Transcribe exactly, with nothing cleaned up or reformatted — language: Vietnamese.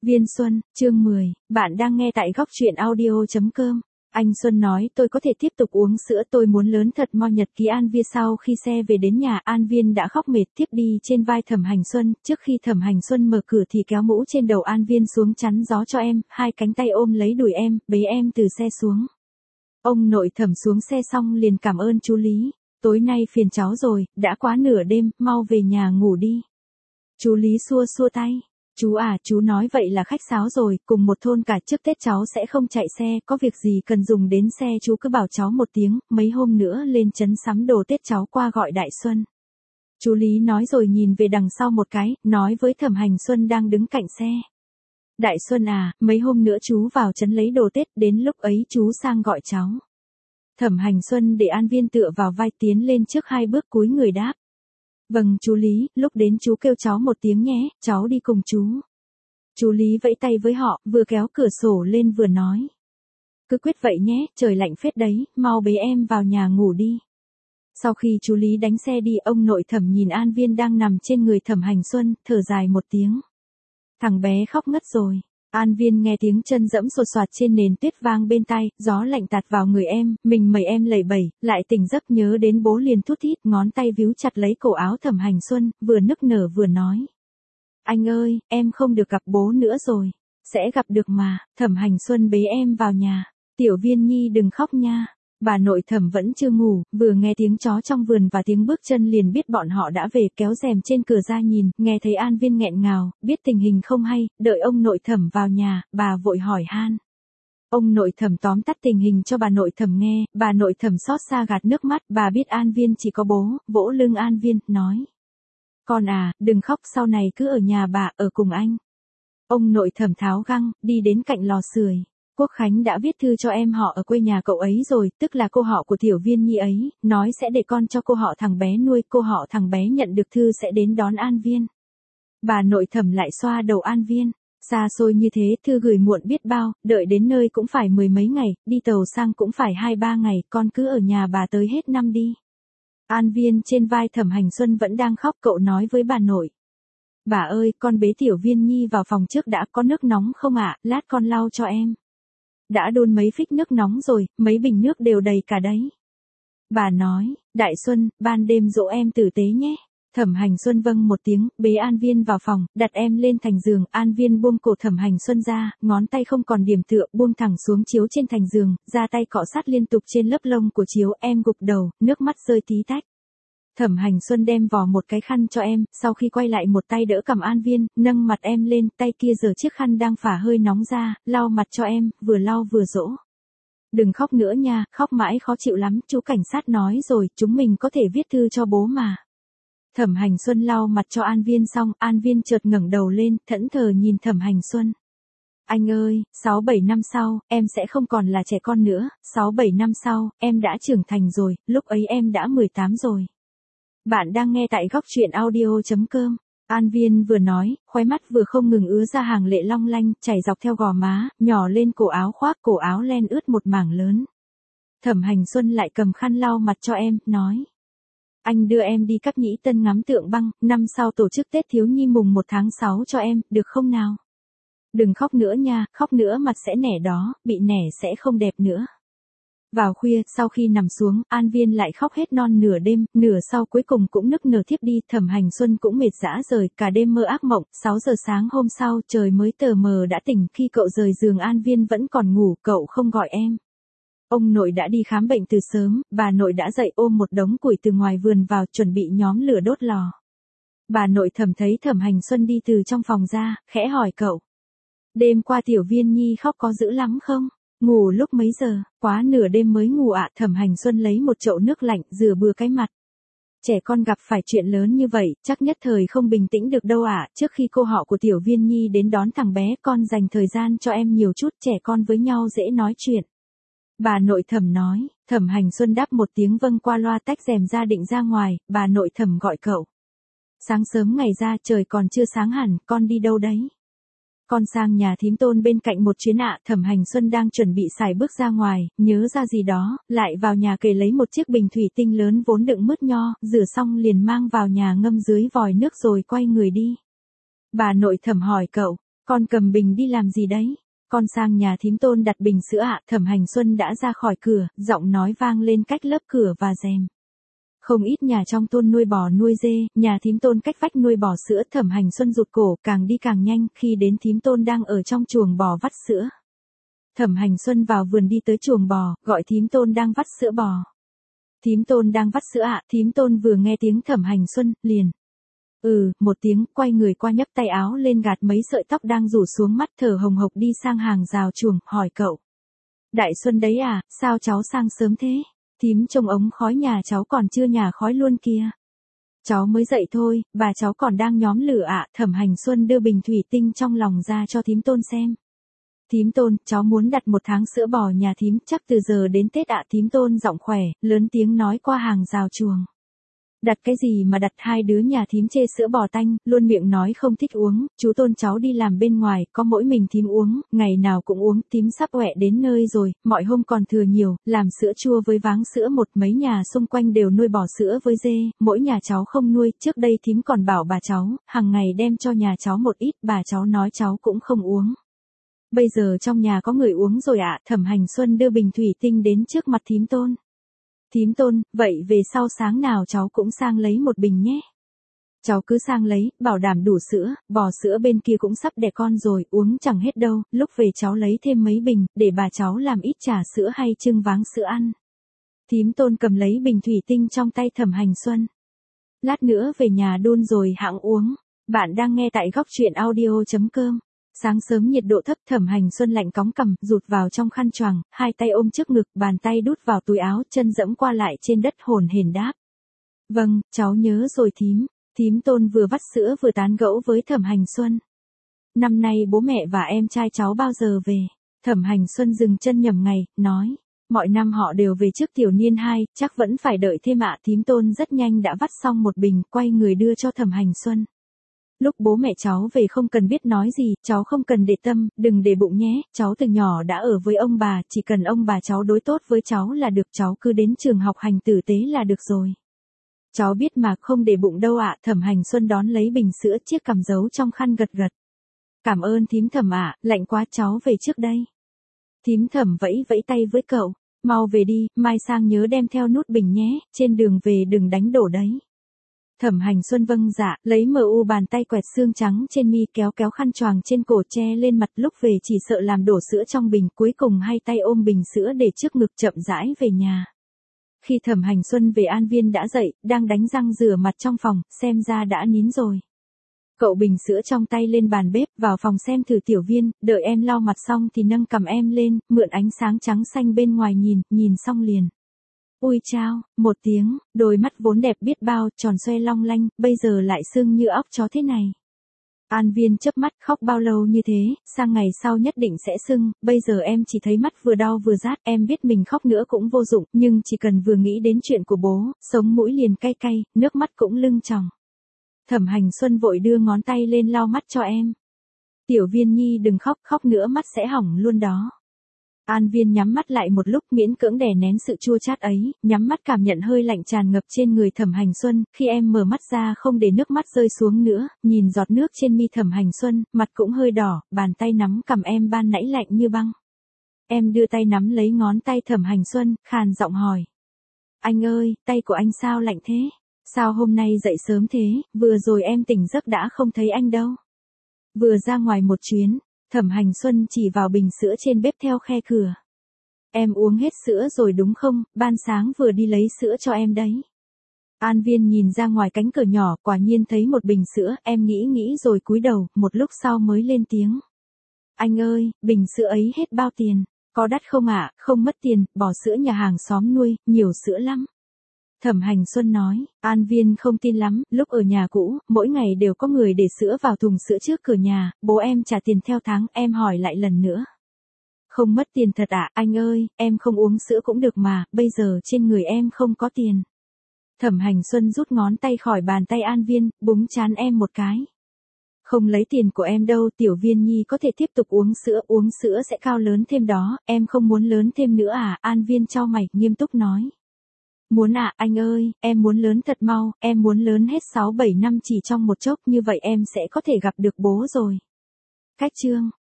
Viên Xuân, chương mười, bạn đang nghe tại góc truyện audio chấm com. Anh Xuân nói tôi có thể tiếp tục uống sữa, tôi muốn lớn thật. Mo nhật ký An Viên. Sau khi xe về đến nhà, An Viên đã khóc mệt, tiếp đi trên vai Thẩm Hành Xuân. Trước khi Thẩm Hành Xuân mở cửa thì kéo mũ trên đầu An Viên xuống chắn gió cho em, hai cánh tay ôm lấy đùi em, bế em từ xe xuống. Ông nội Thẩm xuống xe xong liền cảm ơn chú Lý. Tối nay phiền cháu rồi, đã quá nửa đêm, mau về nhà ngủ đi. Chú Lý xua xua tay. Chú à, chú nói vậy là khách sáo rồi, cùng một thôn cả, trước Tết cháu sẽ không chạy xe, có việc gì cần dùng đến xe chú cứ bảo cháu một tiếng, mấy hôm nữa lên trấn sắm đồ Tết cháu qua gọi Đại Xuân. Chú Lý nói rồi nhìn về đằng sau một cái, nói với Thẩm Hành Xuân đang đứng cạnh xe. Đại Xuân à, mấy hôm nữa chú vào trấn lấy đồ Tết, đến lúc ấy chú sang gọi cháu. Thẩm Hành Xuân để An Viên tựa vào vai tiến lên trước hai bước cúi người đáp. Vâng chú Lý, lúc đến chú kêu cháu một tiếng nhé, cháu đi cùng chú. Chú Lý vẫy tay với họ, vừa kéo cửa sổ lên vừa nói. Cứ quyết vậy nhé, trời lạnh phết đấy, mau bế em vào nhà ngủ đi. Sau khi chú Lý đánh xe đi, ông nội Thẩm nhìn An Viên đang nằm trên người Thẩm Hành Xuân, thở dài một tiếng. Thằng bé khóc ngất rồi. An Viên nghe tiếng chân dẫm sột soạt trên nền tuyết vang bên tai, gió lạnh tạt vào người em, mình mẩy em lẩy bẩy, lại tỉnh giấc nhớ đến bố liền thút thít, ngón tay víu chặt lấy cổ áo Thẩm Hành Xuân, vừa nức nở vừa nói. Anh ơi, em không được gặp bố nữa rồi. Sẽ gặp được mà. Thẩm Hành Xuân bế em vào nhà. Tiểu Viên Nhi đừng khóc nha. Bà nội Thẩm vẫn chưa ngủ, vừa nghe tiếng chó trong vườn và tiếng bước chân liền biết bọn họ đã về, kéo rèm trên cửa ra nhìn, nghe thấy An Viên nghẹn ngào, biết tình hình không hay, đợi ông nội Thẩm vào nhà, bà vội hỏi han. Ông nội Thẩm tóm tắt tình hình cho bà nội Thẩm nghe, bà nội Thẩm xót xa gạt nước mắt, bà biết An Viên chỉ có bố, vỗ lưng An Viên, nói. Con à, đừng khóc, sau này cứ ở nhà bà, ở cùng anh. Ông nội Thẩm tháo găng, đi đến cạnh lò sưởi. Quốc Khánh đã viết thư cho em họ ở quê nhà cậu ấy rồi, tức là cô họ của Tiểu Viên Nhi ấy, nói sẽ để con cho cô họ thằng bé nuôi, cô họ thằng bé nhận được thư sẽ đến đón An Viên. Bà nội Thẩm lại xoa đầu An Viên, xa xôi như thế, thư gửi muộn biết bao, đợi đến nơi cũng phải mười mấy ngày, đi tàu sang cũng phải hai ba ngày, con cứ ở nhà bà tới hết năm đi. An Viên trên vai Thẩm Hành Xuân vẫn đang khóc, cậu nói với bà nội. Bà ơi, con bế Tiểu Viên Nhi vào phòng trước đã, có nước nóng không ạ, lát con lau cho em. Đã đun mấy phích nước nóng rồi, mấy bình nước đều đầy cả đấy. Bà nói, Đại Xuân, ban đêm dỗ em tử tế nhé. Thẩm Hành Xuân vâng một tiếng, bế An Viên vào phòng, đặt em lên thành giường, An Viên buông cổ Thẩm Hành Xuân ra, ngón tay không còn điểm tựa, buông thẳng xuống chiếu trên thành giường, ra tay cọ sát liên tục trên lớp lông của chiếu, em gục đầu, nước mắt rơi tí tách. Thẩm Hành Xuân đem vò một cái khăn cho em, sau khi quay lại một tay đỡ cầm An Viên, nâng mặt em lên, tay kia giở chiếc khăn đang phả hơi nóng ra, lau mặt cho em, vừa lau vừa dỗ. Đừng khóc nữa nha, khóc mãi khó chịu lắm, chú cảnh sát nói rồi, chúng mình có thể viết thư cho bố mà. Thẩm Hành Xuân lau mặt cho An Viên xong, An Viên chợt ngẩng đầu lên, thẫn thờ nhìn Thẩm Hành Xuân. Anh ơi, sáu bảy năm sau, em sẽ không còn là trẻ con nữa, sáu bảy năm sau, em đã trưởng thành rồi, lúc ấy em đã mười tám rồi. Bạn đang nghe tại góc truyện audio chấm com. An Viên vừa nói, khóe mắt vừa không ngừng ứa ra hàng lệ long lanh, chảy dọc theo gò má, nhỏ lên cổ áo khoác, cổ áo len ướt một mảng lớn. Thẩm Hành Xuân lại cầm khăn lau mặt cho em, nói. Anh đưa em đi Cáp Nhĩ Tân ngắm tượng băng, năm sau tổ chức Tết thiếu nhi mùng một tháng sáu cho em, được không nào? Đừng khóc nữa nha, khóc nữa mặt sẽ nẻ đó, bị nẻ sẽ không đẹp nữa. Vào khuya, sau khi nằm xuống, An Viên lại khóc hết non nửa đêm, nửa sau cuối cùng cũng nức nở thiếp đi, Thẩm Hành Xuân cũng mệt dã rời, cả đêm mơ ác mộng, sáu giờ sáng hôm sau, trời mới tờ mờ đã tỉnh, khi cậu rời giường An Viên vẫn còn ngủ, cậu không gọi em. Ông nội đã đi khám bệnh từ sớm, bà nội đã dậy ôm một đống củi từ ngoài vườn vào, chuẩn bị nhóm lửa đốt lò. Bà nội Thẩm thấy Thẩm Hành Xuân đi từ trong phòng ra, khẽ hỏi cậu. Đêm qua Tiểu Viên Nhi khóc có dữ lắm không? Ngủ lúc mấy giờ, quá nửa đêm mới ngủ ạ. Thẩm Hành Xuân lấy một chậu nước lạnh, rửa bừa cái mặt. Trẻ con gặp phải chuyện lớn như vậy, chắc nhất thời không bình tĩnh được đâu ạ. Trước khi cô họ của Tiểu Viên Nhi đến đón thằng bé, con dành thời gian cho em nhiều chút, trẻ con với nhau dễ nói chuyện. Bà nội Thẩm nói. Thẩm Hành Xuân đáp một tiếng vâng qua loa, tách rèm ra định ra ngoài, bà nội Thẩm gọi cậu. Sáng sớm ngày ra, trời còn chưa sáng hẳn, con đi đâu đấy? Con sang nhà thím Tôn bên cạnh một chuyến ạ. Thẩm Hành Xuân đang chuẩn bị xài bước ra ngoài, nhớ ra gì đó, lại vào nhà kề lấy một chiếc bình thủy tinh lớn vốn đựng mứt nho, rửa xong liền mang vào nhà ngâm dưới vòi nước rồi quay người đi. Bà nội Thẩm hỏi cậu, Con cầm bình đi làm gì đấy? Con sang nhà thím Tôn đặt bình sữa ạ. Thẩm Hành Xuân đã ra khỏi cửa, giọng nói vang lên cách lớp cửa và rèm. Không ít nhà trong thôn nuôi bò nuôi dê, nhà thím Tôn cách vách nuôi bò sữa. Thẩm Hành Xuân rụt cổ, càng đi càng nhanh, khi đến thím Tôn đang ở trong chuồng bò vắt sữa. Thẩm Hành Xuân vào vườn đi tới chuồng bò, gọi thím Tôn đang vắt sữa bò. Thím Tôn đang vắt sữa ạ. Thím Tôn vừa nghe tiếng Thẩm Hành Xuân, liền. Ừ, một tiếng, quay người qua nhấc tay áo lên gạt mấy sợi tóc đang rủ xuống mắt, thở hồng hộc đi sang hàng rào chuồng, hỏi cậu. Đại Xuân đấy à, sao cháu sang sớm thế? Thím trông ống khói nhà cháu còn chưa nhả khói luôn kìa. Cháu mới dậy thôi, bà cháu còn đang nhóm lửa ạ. Thẩm Hành Xuân đưa bình thủy tinh trong lòng ra cho thím Tôn xem. Thím Tôn, cháu muốn đặt một tháng sữa bò nhà thím, chắc từ giờ đến Tết ạ. Thím Tôn giọng khỏe, lớn tiếng nói qua hàng rào chuồng. Đặt cái gì mà đặt, hai đứa nhà thím chê sữa bò tanh, luôn miệng nói không thích uống, chú Tôn cháu đi làm bên ngoài, có mỗi mình thím uống, ngày nào cũng uống, thím sắp quẹ đến nơi rồi, mọi hôm còn thừa nhiều, làm sữa chua với váng sữa một, mấy nhà xung quanh đều nuôi bò sữa với dê, mỗi nhà cháu không nuôi, trước đây thím còn bảo bà cháu, hàng ngày đem cho nhà cháu một ít, bà cháu nói cháu cũng không uống. Bây giờ trong nhà có người uống rồi ạ. Thẩm Hành Xuân đưa bình thủy tinh đến trước mặt thím Tôn. Thím Tôn, vậy về sau sáng nào cháu cũng sang lấy một bình nhé. Cháu cứ sang lấy, bảo đảm đủ sữa, bò sữa bên kia cũng sắp đẻ con rồi, uống chẳng hết đâu, lúc về cháu lấy thêm mấy bình, để bà cháu làm ít trà sữa hay trưng váng sữa ăn. Thím Tôn cầm lấy bình thủy tinh trong tay Thẩm Hành Xuân. Lát nữa về nhà đun rồi hãng uống. Bạn đang nghe tại góc truyện audio chấm com. Sáng sớm nhiệt độ thấp, Thẩm Hành Xuân lạnh cóng cằm, rụt vào trong khăn choàng, hai tay ôm trước ngực, bàn tay đút vào túi áo, chân dẫm qua lại trên đất hồn hển đáp. Vâng, cháu nhớ rồi thím. Thím Tôn vừa vắt sữa vừa tán gẫu với Thẩm Hành Xuân. Năm nay bố mẹ và em trai cháu bao giờ về? Thẩm Hành Xuân dừng chân nhầm ngày, nói. Mọi năm họ đều về trước tiểu niên hai, chắc vẫn phải đợi thêm ạ. Thím Tôn rất nhanh đã vắt xong một bình, quay người đưa cho Thẩm Hành Xuân. Lúc bố mẹ cháu về không cần biết nói gì, cháu không cần để tâm, đừng để bụng nhé, cháu từ nhỏ đã ở với ông bà, chỉ cần ông bà cháu đối tốt với cháu là được, cháu cứ đến trường học hành tử tế là được rồi. Cháu biết mà, không để bụng đâu ạ. Thẩm Hành Xuân đón lấy bình sữa, chiếc cằm giấu trong khăn gật gật. Cảm ơn thím Thẩm ạ, lạnh quá cháu về trước đây. Thím Thẩm vẫy vẫy tay với cậu, mau về đi, mai sang nhớ đem theo nút bình nhé, trên đường về đừng đánh đổ đấy. Thẩm Hành Xuân vâng dạ, lấy mờ u bàn tay quẹt xương trắng trên mi, kéo kéo khăn choàng trên cổ che lên mặt, lúc về chỉ sợ làm đổ sữa trong bình, cuối cùng hai tay ôm bình sữa để trước ngực chậm rãi về nhà. Khi Thẩm Hành Xuân về An Viên đã dậy, đang đánh răng rửa mặt trong phòng, xem ra đã nín rồi. Cậu bình sữa trong tay lên bàn bếp, vào phòng xem thử Tiểu Viên, đợi em lau mặt xong thì nâng cằm em lên, mượn ánh sáng trắng xanh bên ngoài nhìn, nhìn xong liền. Ui chao, một tiếng, đôi mắt vốn đẹp biết bao, tròn xoe long lanh, bây giờ lại sưng như óc chó thế này. An Viên chớp mắt, khóc bao lâu như thế, sang ngày sau nhất định sẽ sưng, bây giờ em chỉ thấy mắt vừa đau vừa rát, em biết mình khóc nữa cũng vô dụng, nhưng chỉ cần vừa nghĩ đến chuyện của bố, sống mũi liền cay cay, nước mắt cũng lưng tròng. Thẩm Hành Xuân vội đưa ngón tay lên lau mắt cho em. Tiểu Viên nhi đừng khóc, khóc nữa mắt sẽ hỏng luôn đó. An Viên nhắm mắt lại một lúc, miễn cưỡng đè nén sự chua chát ấy, nhắm mắt cảm nhận hơi lạnh tràn ngập trên người Thẩm Hành Xuân, khi em mở mắt ra không để nước mắt rơi xuống nữa, nhìn giọt nước trên mi Thẩm Hành Xuân, mặt cũng hơi đỏ, bàn tay nắm cằm em ban nãy lạnh như băng. Em đưa tay nắm lấy ngón tay Thẩm Hành Xuân, khàn giọng hỏi. Anh ơi, tay của anh sao lạnh thế? Sao hôm nay dậy sớm thế, vừa rồi em tỉnh giấc đã không thấy anh đâu. Vừa ra ngoài một chuyến. Thẩm Hành Xuân chỉ vào bình sữa trên bếp theo khe cửa. Em uống hết sữa rồi đúng không, ban sáng vừa đi lấy sữa cho em đấy. An Viên nhìn ra ngoài cánh cửa nhỏ, quả nhiên thấy một bình sữa, em nghĩ nghĩ rồi cúi đầu, một lúc sau mới lên tiếng. Anh ơi, bình sữa ấy hết bao tiền, có đắt không ạ? Không mất tiền, bò sữa nhà hàng xóm nuôi, nhiều sữa lắm. Thẩm Hành Xuân nói, An Viên không tin lắm, lúc ở nhà cũ, mỗi ngày đều có người để sữa vào thùng sữa trước cửa nhà, bố em trả tiền theo tháng, em hỏi lại lần nữa. Không mất tiền thật ạ, anh ơi, em không uống sữa cũng được mà, bây giờ trên người em không có tiền. Thẩm Hành Xuân rút ngón tay khỏi bàn tay An Viên, búng trán em một cái. Không lấy tiền của em đâu, Tiểu Viên nhi có thể tiếp tục uống sữa, uống sữa sẽ cao lớn thêm đó, em không muốn lớn thêm nữa à, An Viên chau mày, nghiêm túc nói. Muốn ạ, à, anh ơi, em muốn lớn thật mau, em muốn lớn hết sáu bảy năm chỉ trong một chốc, như vậy em sẽ có thể gặp được bố rồi. Cách chương